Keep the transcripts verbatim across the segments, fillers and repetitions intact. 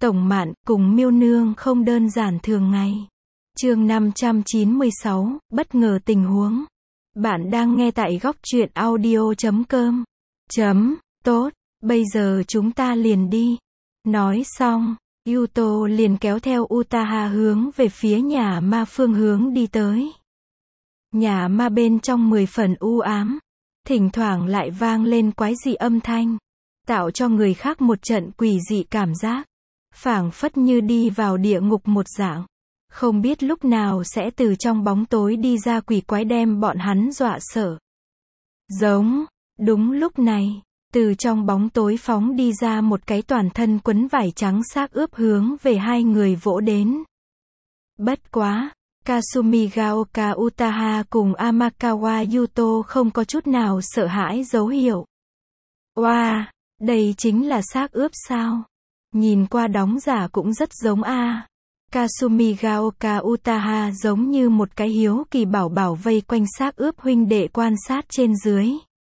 Tổng Mạn cùng Miêu Nương không đơn giản thường ngày. Chương năm trăm chín mươi sáu, bất ngờ tình huống. Bạn đang nghe tại góc truyện audio chấm com. Chấm, tốt, bây giờ chúng ta liền đi. Nói xong, Yuto liền kéo theo Utaha hướng về phía nhà ma phương hướng đi tới. Nhà ma bên trong mười phần u ám, thỉnh thoảng lại vang lên quái dị âm thanh, tạo cho người khác một trận quỷ dị cảm giác, phảng phất như đi vào địa ngục một dạng. Không biết lúc nào sẽ từ trong bóng tối đi ra quỷ quái đem bọn hắn dọa sợ. Giống, đúng lúc này, từ trong bóng tối phóng đi ra một cái toàn thân quấn vải trắng xác ướp hướng về hai người vỗ đến. Bất quá, Kasumi Gaoka Utaha cùng Amakawa Yuto không có chút nào sợ hãi dấu hiệu. Oa, wow, đây chính là xác ướp sao? Nhìn qua đóng giả cũng rất giống a. Kasumi Gaoka Utaha giống như một cái hiếu kỳ bảo bảo vây quanh xác ướp huynh đệ quan sát trên dưới.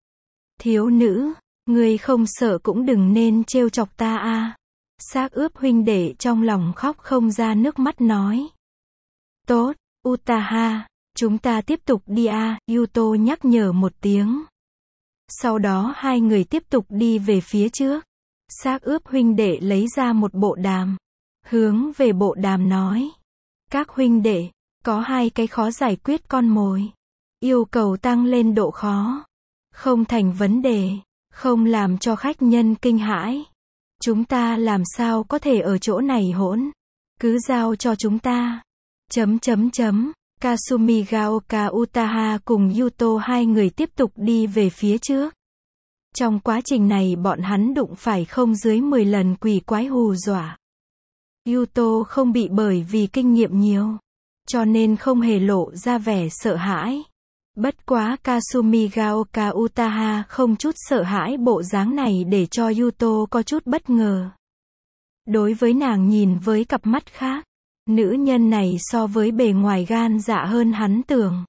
Thiếu nữ, ngươi không sợ cũng đừng nên trêu chọc ta a. Xác ướp huynh đệ trong lòng khóc không ra nước mắt nói. Tốt, Utaha, chúng ta tiếp tục đi a, Yuto nhắc nhở một tiếng. Sau đó hai người tiếp tục đi về phía trước. Xác ướp huynh đệ lấy ra một bộ đàm, hướng về bộ đàm nói. Các huynh đệ, có hai cái khó giải quyết con mồi. Yêu cầu tăng lên độ khó. Không thành vấn đề, không làm cho khách nhân kinh hãi. Chúng ta làm sao có thể ở chỗ này hỗn. Cứ giao cho chúng ta. Chấm chấm chấm, Kasumi Gaoka Utaha cùng Yuto hai người tiếp tục đi về phía trước. Trong quá trình này bọn hắn đụng phải không dưới mười lần quỷ quái hù dọa. Yuto không bị bởi vì kinh nghiệm nhiều, cho nên không hề lộ ra vẻ sợ hãi. Bất quá Kasumi Gaoka Utaha không chút sợ hãi bộ dáng này để cho Yuto có chút bất ngờ. Đối với nàng nhìn với cặp mắt khác, nữ nhân này so với bề ngoài gan dạ hơn hắn tưởng.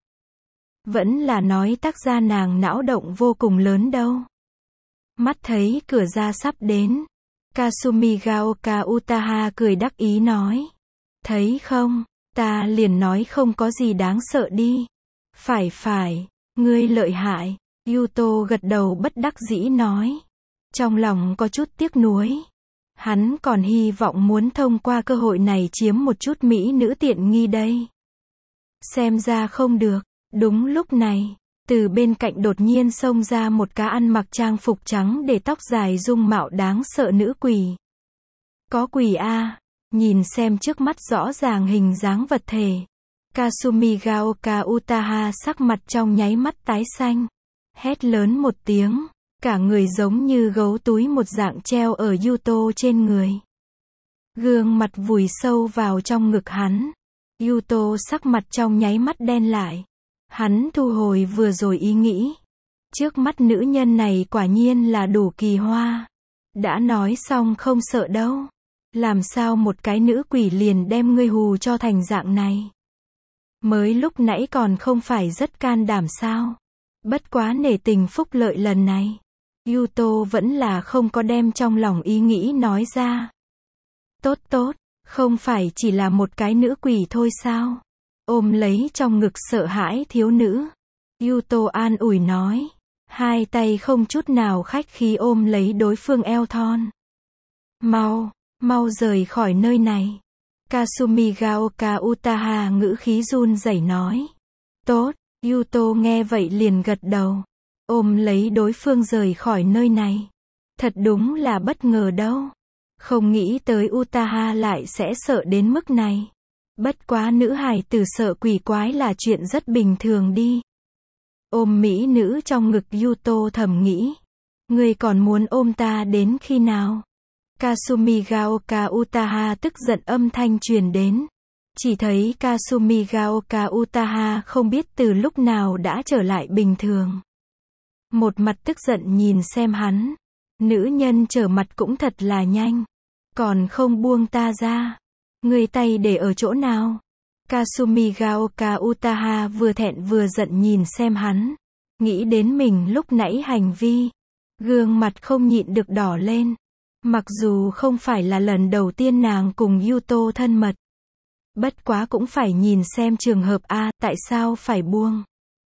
Vẫn là nói tác ra nàng não động vô cùng lớn đâu. Mắt thấy cửa ra sắp đến, Kasumi Gaoka Utaha cười đắc ý nói. Thấy không, ta liền nói không có gì đáng sợ đi. Phải phải, ngươi lợi hại, Yuto gật đầu bất đắc dĩ nói. Trong lòng có chút tiếc nuối. Hắn còn hy vọng muốn thông qua cơ hội này chiếm một chút mỹ nữ tiện nghi đây. Xem ra không được, đúng lúc này, từ bên cạnh đột nhiên xông ra một cá ăn mặc trang phục trắng để tóc dài dung mạo đáng sợ nữ quỷ. Có quỷ a, nhìn xem trước mắt rõ ràng hình dáng vật thể. Kasumi Gaoka Utaha sắc mặt trong nháy mắt tái xanh. Hét lớn một tiếng, cả người giống như gấu túi một dạng treo ở Yuto trên người. Gương mặt vùi sâu vào trong ngực hắn. Yuto sắc mặt trong nháy mắt đen lại. Hắn thu hồi vừa rồi ý nghĩ. Trước mắt nữ nhân này quả nhiên là đủ kỳ hoa. Đã nói xong không sợ đâu. Làm sao một cái nữ quỷ liền đem ngươi hù cho thành dạng này. Mới lúc nãy còn không phải rất can đảm sao. Bất quá nể tình phúc lợi lần này. Yuto vẫn là không có đem trong lòng ý nghĩ nói ra. Tốt tốt, không phải chỉ là một cái nữ quỷ thôi sao? Ôm lấy trong ngực sợ hãi thiếu nữ. Yuto an ủi nói. Hai tay không chút nào khách khí ôm lấy đối phương eo thon. Mau, mau rời khỏi nơi này. Kasumi Gaoka Utaha ngữ khí run rẩy nói. Tốt, Yuto nghe vậy liền gật đầu. Ôm lấy đối phương rời khỏi nơi này. Thật đúng là bất ngờ đâu. Không nghĩ tới Utaha lại sẽ sợ đến mức này. Bất quá nữ hài tử sợ quỷ quái là chuyện rất bình thường đi. Ôm mỹ nữ trong ngực Yuto thầm nghĩ. Ngươi còn muốn ôm ta đến khi nào? Kasumi Gaoka Utaha tức giận âm thanh truyền đến. Chỉ thấy Kasumi Gaoka Utaha không biết từ lúc nào đã trở lại bình thường. Một mặt tức giận nhìn xem hắn. Nữ nhân trở mặt cũng thật là nhanh. Còn không buông ta ra. Người tay để ở chỗ nào? Kasumi Gaoka Utaha vừa thẹn vừa giận nhìn xem hắn. Nghĩ đến mình lúc nãy hành vi. Gương mặt không nhịn được đỏ lên. Mặc dù không phải là lần đầu tiên nàng cùng Yuto thân mật. Bất quá cũng phải nhìn xem trường hợp a, tại sao phải buông.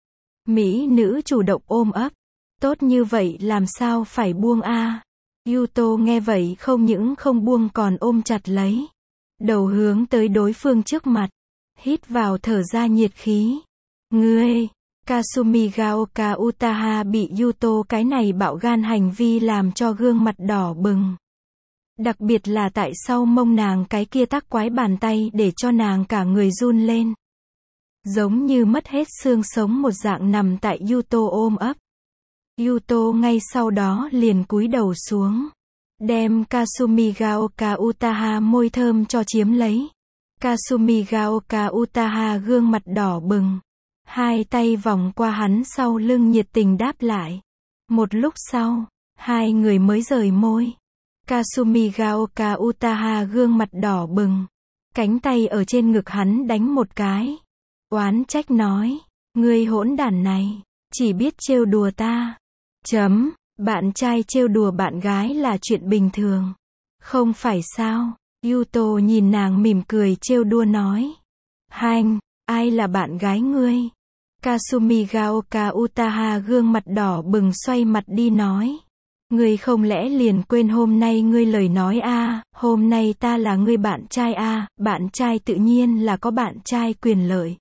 Mỹ nữ chủ động ôm ấp. Tốt như vậy làm sao phải buông a. Yuto nghe vậy không những không buông còn ôm chặt lấy. Đầu hướng tới đối phương trước mặt. Hít vào thở ra nhiệt khí. Ngươi, Kasumi Gaoka Utaha bị Yuto cái này bạo gan hành vi làm cho gương mặt đỏ bừng. Đặc biệt là tại sau mông nàng cái kia tác quái bàn tay để cho nàng cả người run lên. Giống như mất hết xương sống một dạng nằm tại Yuto ôm ấp. Yuto ngay sau đó liền cúi đầu xuống. Đem Kasumi Gaoka Utaha môi thơm cho chiếm lấy. Kasumi Gaoka Utaha gương mặt đỏ bừng. Hai tay vòng qua hắn sau lưng nhiệt tình đáp lại. Một lúc sau, hai người mới rời môi. Kasumi Gaoka Utaha gương mặt đỏ bừng. Cánh tay ở trên ngực hắn đánh một cái. Oán trách nói. Ngươi hỗn đản này. Chỉ biết trêu đùa ta. Chấm. Bạn trai trêu đùa bạn gái là chuyện bình thường. Không phải sao. Yuto nhìn nàng mỉm cười trêu đùa nói. Hanh, ai là bạn gái ngươi? Kasumi Gaoka Utaha gương mặt đỏ bừng xoay mặt đi nói. Ngươi không lẽ liền quên hôm nay ngươi lời nói a, à, hôm nay ta là ngươi bạn trai a, à, bạn trai tự nhiên là có bạn trai quyền lợi.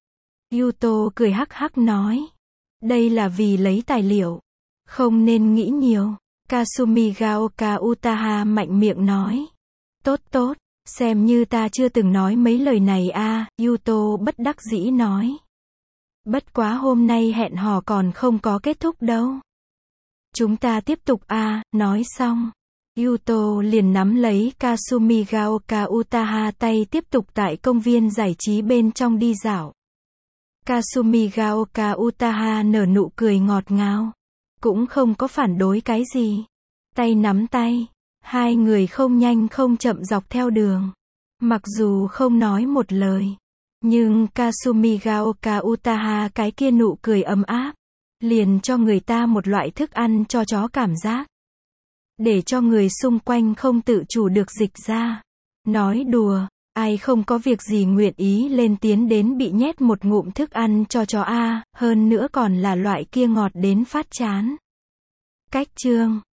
Yuto cười hắc hắc nói. Đây là vì lấy tài liệu. Không nên nghĩ nhiều. Kasumi Gaoka Utaha mạnh miệng nói. Tốt tốt, xem như ta chưa từng nói mấy lời này a, à, Yuto bất đắc dĩ nói. Bất quá hôm nay hẹn hò còn không có kết thúc đâu. Chúng ta tiếp tục a, à, nói xong. Yuto liền nắm lấy Kasumi Gaoka Utaha tay tiếp tục tại công viên giải trí bên trong đi dạo. Kasumi Gaoka Utaha nở nụ cười ngọt ngào. Cũng không có phản đối cái gì. Tay nắm tay. Hai người không nhanh không chậm dọc theo đường. Mặc dù không nói một lời. Nhưng Kasumi Gaoka Utaha cái kia nụ cười ấm áp. Liền cho người ta một loại thức ăn cho chó cảm giác. Để cho người xung quanh không tự chủ được dịch ra. Nói đùa, ai không có việc gì nguyện ý lên tiến đến bị nhét một ngụm thức ăn cho chó a, hơn nữa còn là loại kia ngọt đến phát chán. Cách chương